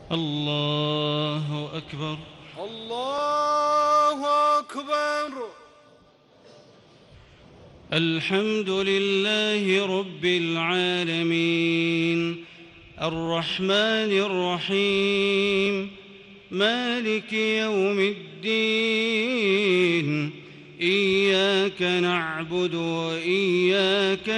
الله أكبر. الله أكبر. الحمد لله رب العالمين الرحمن الرحيم مالك يوم الدين إياك نعبد وإياك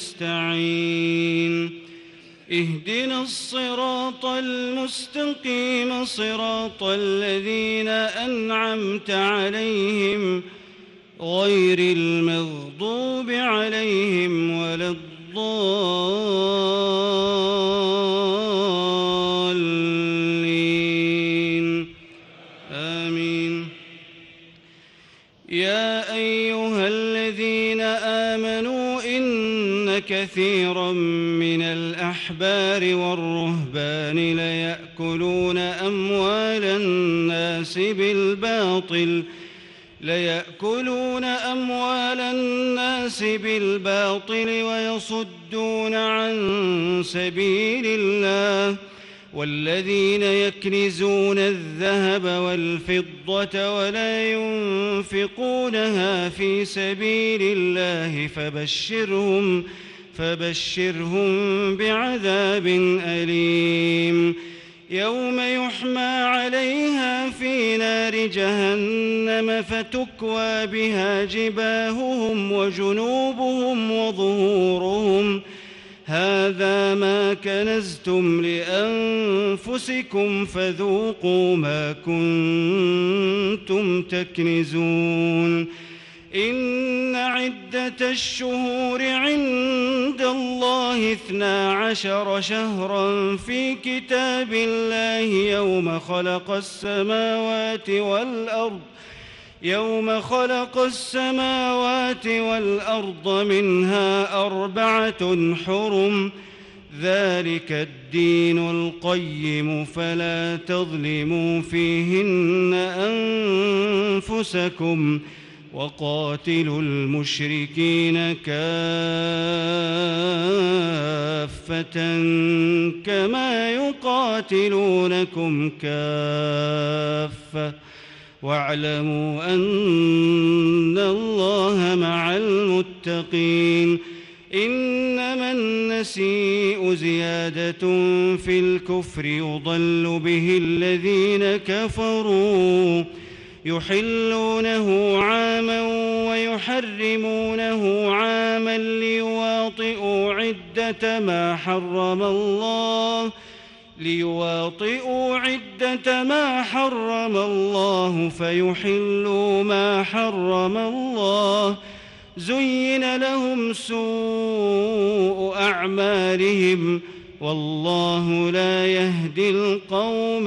نستعين اهدنا الصراط المستقيم صراط الذين أنعمت عليهم غير المغضوب عليهم ولا الضالين آمين. يا أيها الذين آمنوا إن كثيرا من الأحبار والرهبان ليأكلون أموال الناس بالباطل ويصدون عن سبيل الله والذين يكنزون الذهب والفضة ولا ينفقونها في سبيل الله فبشرهم بعذاب أليم يوم يحمى عليها في نار جهنم فتكوى بها جباههم وجنوبهم وظهورهم هذا ما كنزتم لأنفسكم فذوقوا ما كنتم تكنزون إن عدة الشهور عند الله 12 شهرا في كتاب الله يوم خلق السماوات والأرض منها 4 حرم ذلك الدين القيم فلا تظلموا فيهن أنفسكم وقاتلوا المشركين كافة كما يقاتلونكم كافة واعلموا أن الله مع المتقين إنما النسيء زيادة في الكفر يضل به الذين كفروا يحلونه عاما ويحرمونه عاما ليواطئوا عدة ما حرم الله فيحلوا ما حرم الله زين لهم سوء أعمالهم والله لا يهدي القوم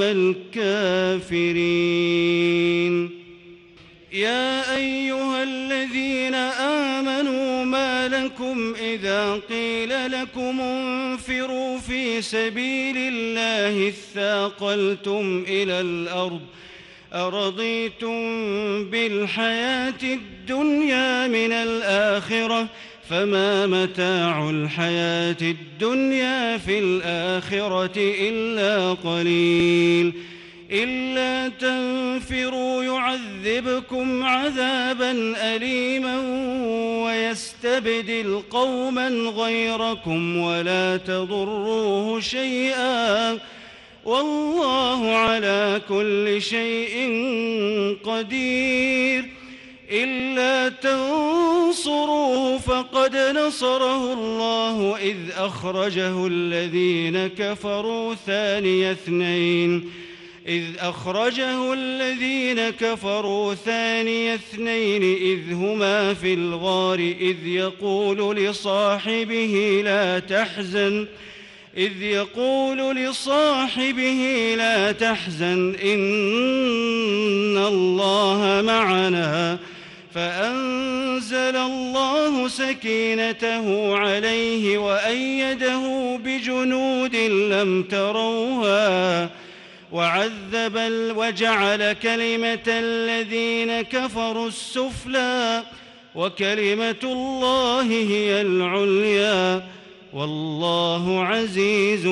الكافرين. يا أيها الذين آمنوا ما لكم إذا قيل لكم انفروا في سبيل الله اثاقلتم إلى الأرض أرضيتم بالحياة الدنيا من الآخرة فما متاع الحياة الدنيا في الآخرة إلا قليل إلا تنفروا يعذبكم عذابا أليما ويستبدل قوما غيركم ولا تضروه شيئا والله على كل شيء قدير. إلا تنصروه فقد نصره الله إذ أخرجه الذين كفروا ثاني اثنين إذ هما في الغار إذ يقول لصاحبه لا تحزن إن الله معنا فأنزل الله سكينته عليه وأيده بجنود لم تروها وجعل كلمة الذين كفروا السفلى وكلمة الله هي العليا والله عزيز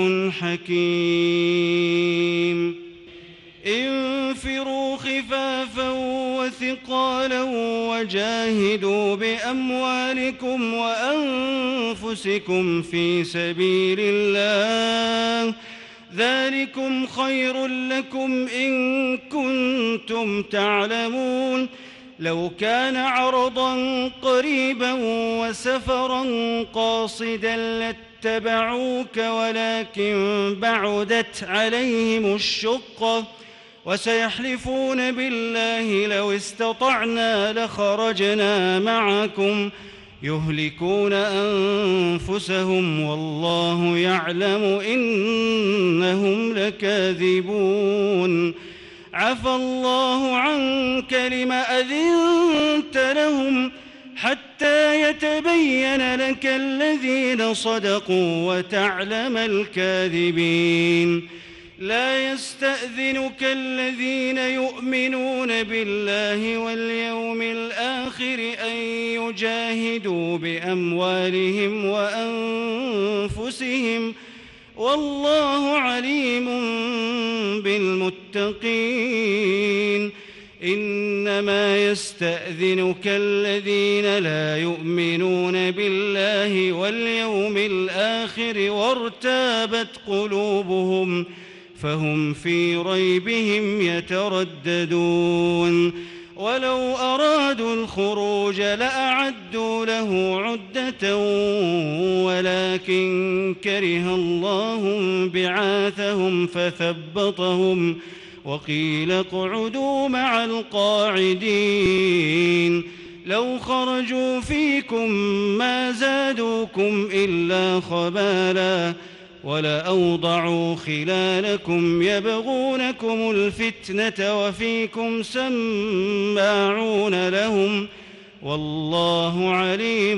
حكيم. انفروا خفافا وثقالا وجاهدوا بأموالكم وأنفسكم في سبيل الله، ذلكم خير لكم إن كنتم تعلمون. لو كان عرضا قريبا وسفرا قاصدا لاتبعوك ولكن بعدت عليهم الشقة، وسيحلفون بالله لو استطعنا لخرجنا معكم يهلكون أنفسهم والله يعلم إنهم لكاذبون. عفى الله عنك لم أذنت لهم حتى يتبين لك الذين صدقوا وتعلم الكاذبين. لا يستأذنك الذين يؤمنون بالله واليوم الآخر أن يجاهدوا بأموالهم وأنفسهم والله عليم بالمتقين. إنما يستأذنك الذين لا يؤمنون بالله واليوم الآخر وارتابت قلوبهم فهم في ريبهم يترددون. ولو أرادوا الخروج لأعدوا له عدة ولكن كره الله بعاثهم فثبطهم وقيل اقعدوا مع القاعدين. لو خرجوا فيكم ما زادوكم إلا خبالا ولأوضعوا خلالكم يبغونكم الفتنة وفيكم سماعون لهم والله عليم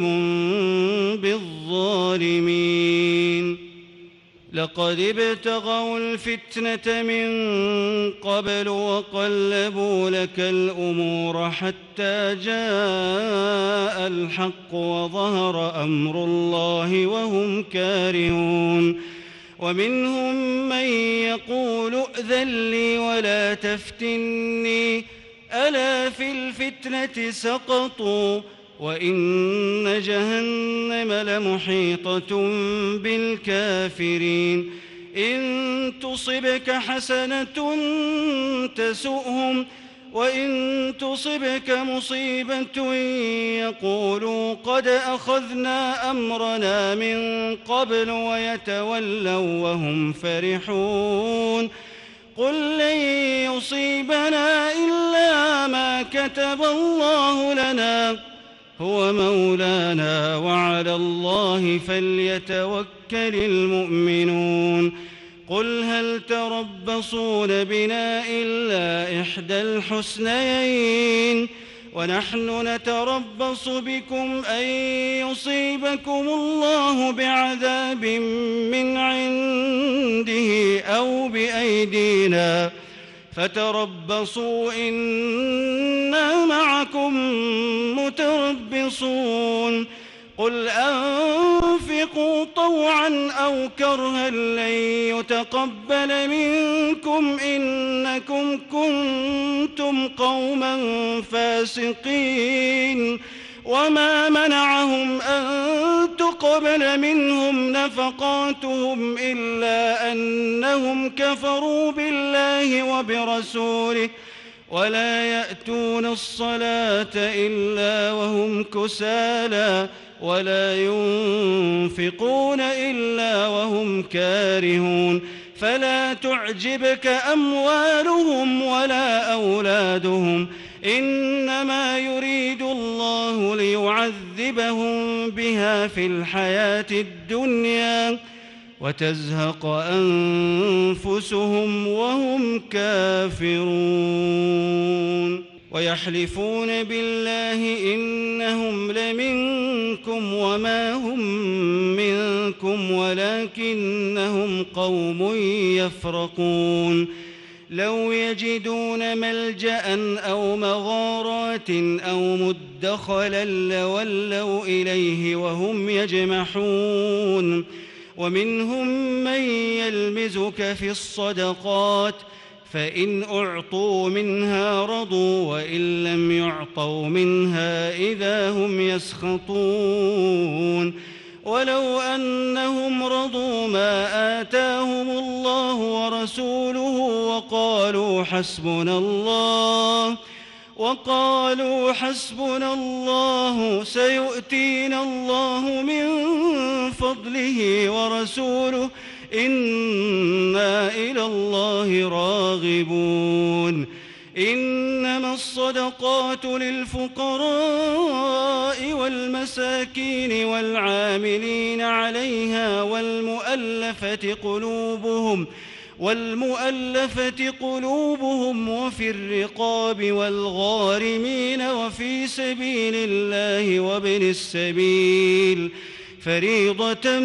بالظالمين. لقد ابتغوا الفتنة من قبل وقلبوا لك الأمور حتى جاء الحق وظهر أمر الله وهم كارهون. ومنهم من يقول ائذن لي ولا تفتني ألا في الفتنة سقطوا وإن جهنم لمحيطة بالكافرين. إن تصبك حسنة تسؤهم وإن تصبك مصيبة يقولوا قد أخذنا أمرنا من قبل ويتولوا وهم فرحون. قل لن يصيبنا إلا ما كتب الله لنا هو مولانا وعلى الله فليتوكل المؤمنون. قل هل تربصون بنا إلا إحدى الحسنيين ونحن نتربص بكم أن يصيبكم الله بعذاب من عنده أو بأيدينا فتربصوا إنا معكم متربصون. قل أنفقوا طوعا أو كرها لن يتقبل منكم إنكم كنتم قوما فاسقين. وما منعهم أن تقبل منهم نفقاتهم إلا أنهم كفروا بالله وبرسوله ولا يأتون الصلاة إلا وهم كسالى ولا ينفقون إلا وهم كارهون. فلا تعجبك أموالهم ولا أولادهم إنما يريد الله ليعذبهم بها في الحياة الدنيا وتزهق أنفسهم وهم كافرون. ويحلفون بالله إنهم لمنكم وما هم منكم ولكنهم قوم يفرقون. لو يجدون ملجأ أو مغارات أو مدخلا لولوا إليه وهم يجمحون. ومنهم من يلمزك في الصدقات فإن أعطوا منها رضوا وإن لم يعطوا منها إذا هم يسخطون ولو أنهم رضوا ما آتاهم الله ورسوله وقالوا حسبنا الله سيؤتينا الله من فضله ورسوله إنا إلى الله راغبون إنما الصدقات للفقراء والمساكين والعاملين عليها والمؤلفة قلوبهم وفي الرقاب والغارمين وفي سبيل الله وابن السبيل فريضة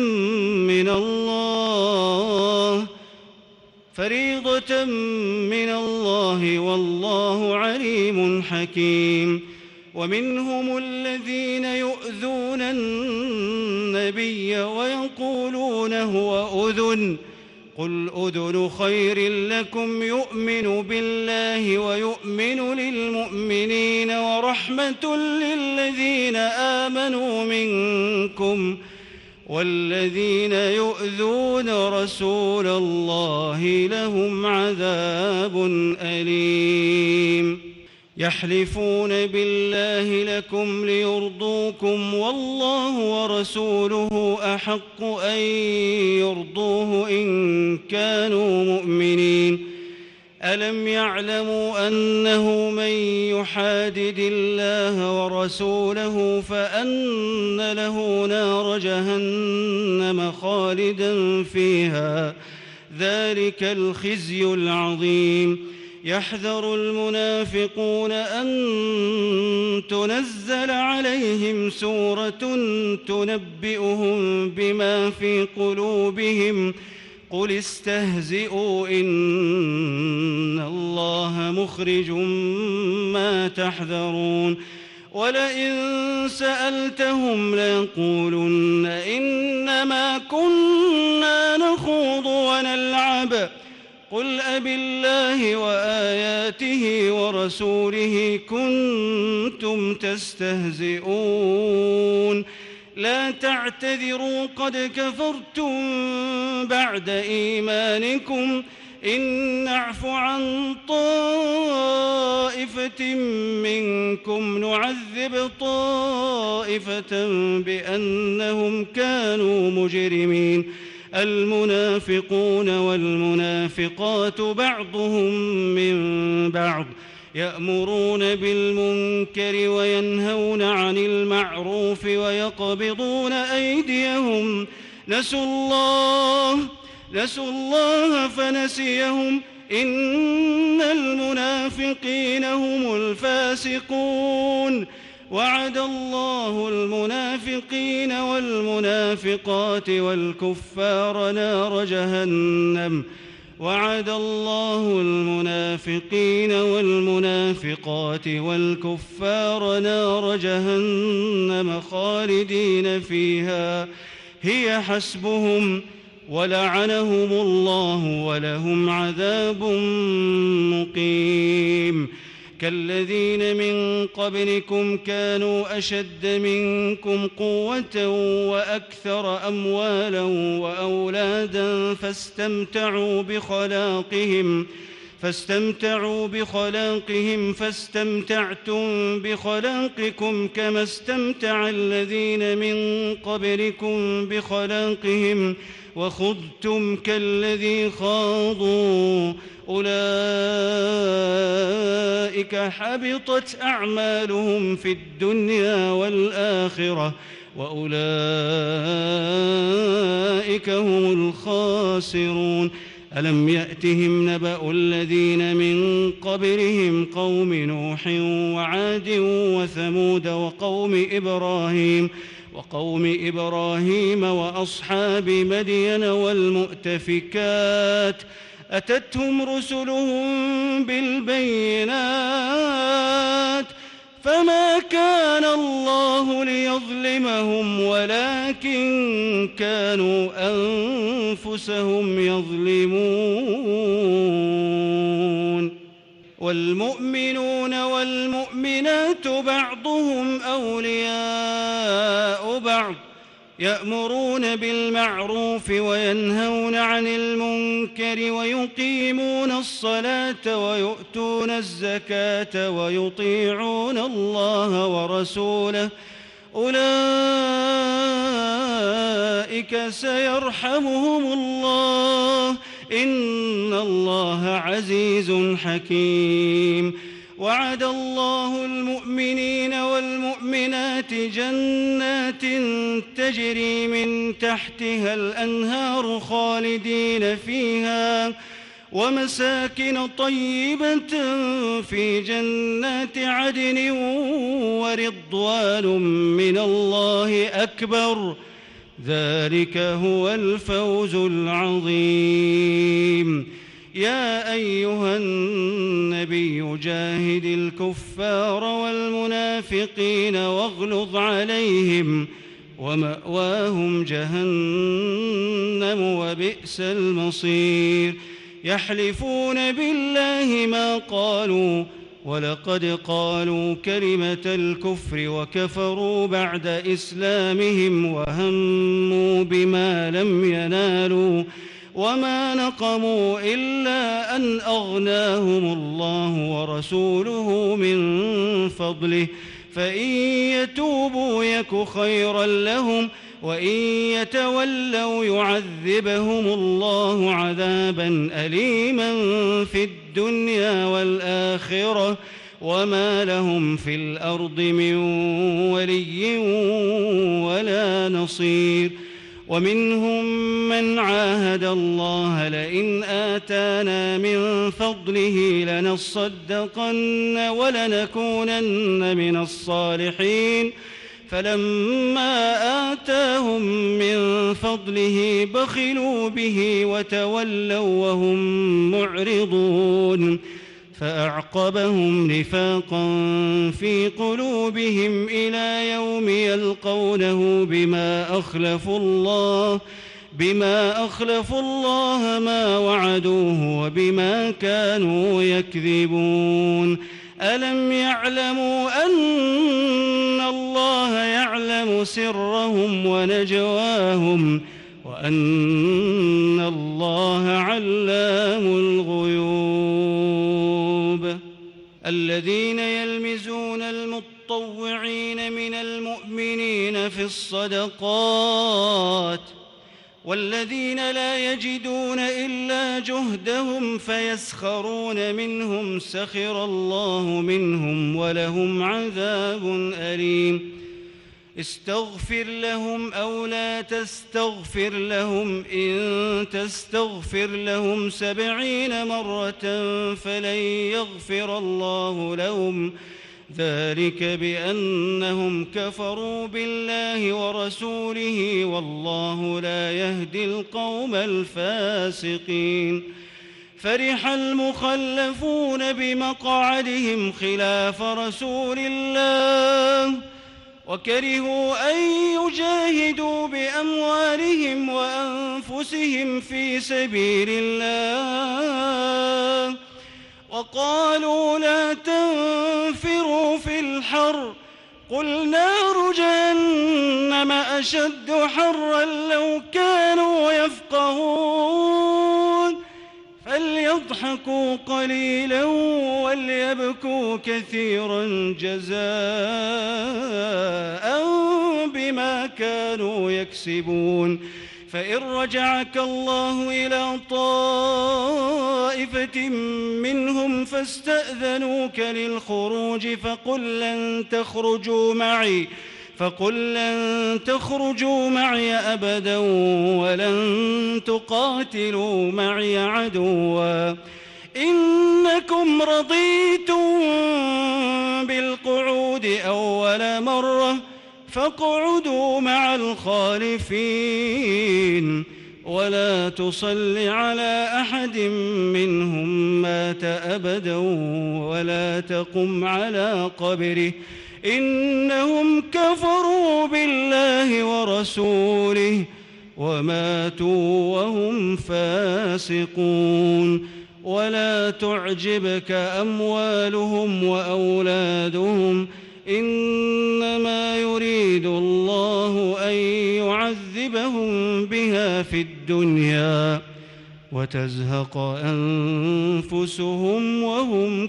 من الله والله عليم حكيم ومنهم الذين يؤذون النبي ويقولون هو أذن قل أذن خير لكم يؤمن بالله ويؤمن للمؤمنين ورحمة للذين آمنوا منكم والذين يؤذون رسول الله لهم عذاب أليم يحلفون بالله لكم ليرضوكم والله ورسوله أحق أن يرضوه إن كانوا مؤمنين ألم يعلموا أنه من يحادد الله ورسوله فأن له نار جهنم خالدا فيها ذلك الخزي العظيم يحذر المنافقون أن تنزل عليهم سورة تنبئهم بما في قلوبهم قل استهزئوا إن الله مخرج ما تحذرون ولئن سألتهم ليقولن إنما كنا نخوض ونلعب قل أبالله وآياته ورسوله كنتم تستهزئون لا تعتذروا قد كفرتم بعد إيمانكم إن نعف عن طائفة منكم نعذب طائفة بأنهم كانوا مجرمين المنافقون والمنافقات بعضهم من بعض يأمرون بالمنكر وينهون عن المعروف ويقبضون أيديهم نسوا الله فنسيهم إن المنافقين هم الفاسقون وعد الله المنافقين والمنافقات والكفار نار جهنم وعد الله المنافقين والمنافقات والكفار نار جهنم خالدين فيها هي حسبهم ولعنهم الله ولهم عذاب مقيم كالذين من قبلكم كانوا أشد منكم قوة وأكثر أموالا وأولادا فاستمتعوا بخلاقهم فاستمتعتم بخلاقكم كما استمتع الذين من قبلكم بخلاقهم وخضتم كالذي خاضوا أولئك حبطت أعمالهم في الدنيا والآخرة وأولئك هم الخاسرون ألم يأتهم نبأ الذين من قبلهم قوم نوح وعاد وثمود وقوم إبراهيم وأصحاب مدين والمؤتفكات أتتهم رسلهم بالبينات فما كان الله ليظلمهم ولكن كانوا أنفسهم يظلمون. والمؤمنون والمؤمنات بعضهم أولياء بعض يأمرون بالمعروف وينهون عن المنكر ويقيمون الصلاة ويؤتون الزكاة ويطيعون الله ورسوله أولئك سيرحمهم الله إن الله عزيز حكيم. وعد الله المؤمنين والمؤمنات جنات تجري من تحتها الأنهار خالدين فيها ومساكن طيبة في جنات عدن ورضوان من الله أكبر ذلك هو الفوز العظيم. يا أيها النبي جاهد الكفار والمنافقين واغلظ عليهم ومأواهم جهنم وبئس المصير. يحلفون بالله ما قالوا ولقد قالوا كلمة الكفر وكفروا بعد إسلامهم وهموا بما لم ينالوا وما نقموا إلا أن أغناهم الله ورسوله من فضله فإن يتوبوا يك خيرا لهم وإن يتولوا يعذبهم الله عذابا أليما في الدنيا والآخرة وما لهم في الأرض من ولي ولا نصير. ومنهم من عاهد الله لئن آتانا من فضله لنصدقن ولنكونن من الصالحين فلما آتاهم من فضله بخلوا به وتولوا وهم معرضون فأعقبهم نفاقا في قلوبهم إلى يوم يلقونه بما أخلفوا الله ما وعدوه وبما كانوا يكذبون. ألم يعلموا أن الله يعلم سرهم ونجواهم وأن الله علام الغيوب. الذين يلمزون المتطوعين من المؤمنين في الصدقات والذين لا يجدون إلا جهدهم فيسخرون منهم سخر الله منهم ولهم عذاب أليم. استغفر لهم أو لا تستغفر لهم إن تستغفر لهم 70 مرة فلن يغفر الله لهم ذلك بأنهم كفروا بالله ورسوله والله لا يهدي القوم الفاسقين. فرح المخلفون بمقعدهم خلاف رسول الله وكرهوا أن يجاهدوا بأموالهم وأنفسهم في سبيل الله وقالوا لا تنفروا في الحر قل نار جهنم أشد حرا لو كانوا يفقهون فليضحكوا قليلا وليبكوا كثيرا جزاء بما كانوا يكسبون. فإن رجعك الله إلى طائفة منهم فاستأذنوك للخروج فقل لن تخرجوا معي أبدا ولن تقاتلوا معي عدوا إنكم رضيتم بالقعود أول مرة فاقعدوا مع الخالفين ولا تصل على أحد منهم مات أبدا ولا تقم على قبره إنهم كفروا بالله ورسوله وماتوا وهم فاسقون. ولا تعجبك أموالهم وأولادهم إنما يريد الله أن يعذبهم بها في الدنيا وتزهق أنفسهم وهم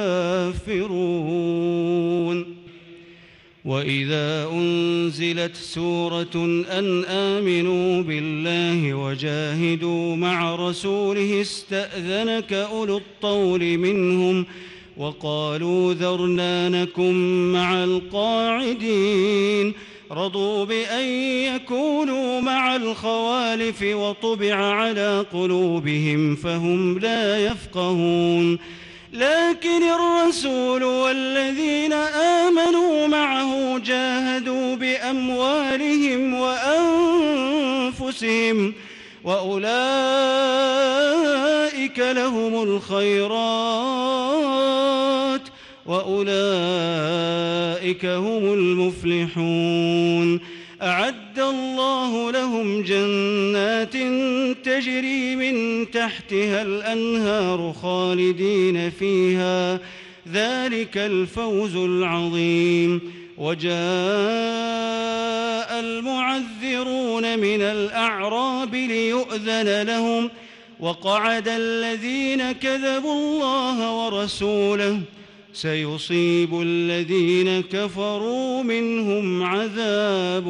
كافرون. وإذا أنزلت سورة أن آمنوا بالله وجاهدوا مع رسوله استأذنك أولو الطول منهم وقالوا ذرنا نكن مع القاعدين رضوا بأن يكونوا مع الخوالف وطبع على قلوبهم فهم لا يفقهون. لكن الرسول والذين آمنوا معه جاهدوا بأموالهم وأنفسهم وأولئك لهم الخيرات وأولئك هم المفلحون. أعد الله لهم جنات تجري من تحتها الأنهار خالدين فيها ذلك الفوز العظيم. وجاء المعذرون من الأعراب ليؤذن لهم وقعد الذين كذبوا الله ورسوله سيصيب الذين كفروا منهم عذاب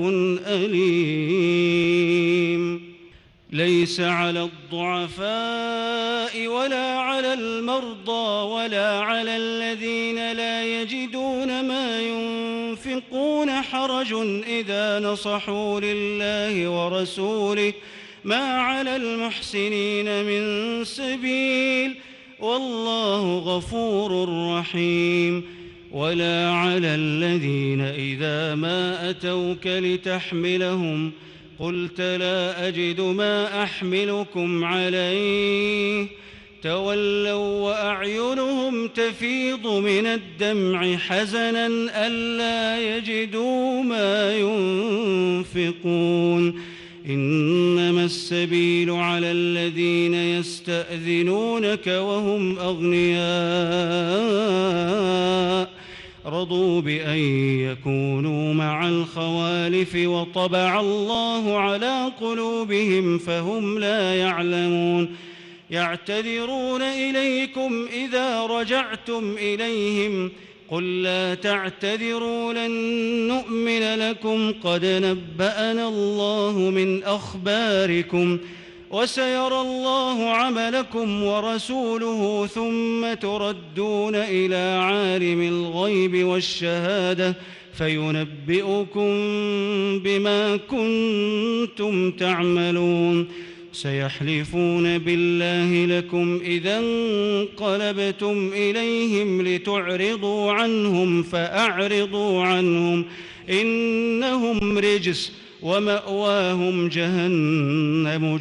أليم. ليس على الضعفاء ولا على المرضى ولا على الذين لا يجدون ما ينفقون حرج إذا نصحوا لله ورسوله ما على المحسنين من سبيل والله غفور رحيم. ولا على الذين إذا ما أتوك لتحملهم قلت لا أجد ما أحملكم عليه تولوا وأعينهم تفيض من الدمع حزنا ألا يجدوا ما ينفقون. إنما السبيل على الذين يستأذنونك وهم أغنياء رضوا بأن يكونوا مع الخوالف وطبع الله على قلوبهم فهم لا يعلمون. يعتذرون إليكم إذا رجعتم إليهم قل لا تعتذروا لن نؤمن لكم قد نبأنا الله من أخباركم وسيرى الله عملكم ورسوله ثم تردون إلى عالم الغيب والشهادة فينبئكم بما كنتم تعملون. سيحلفون بالله لكم إذا انقلبتم إليهم لتعرضوا عنهم فأعرضوا عنهم إنهم رجس ومأواهم جهنم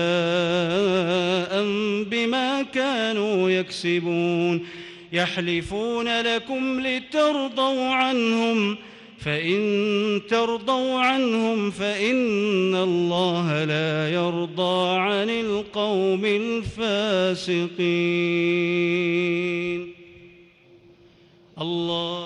جزاء بما كانوا يكسبون. يحلفون لكم لترضوا عنهم فإن ترضوا عنهم فإن الله لا يرضى عن القوم الفاسقين. الله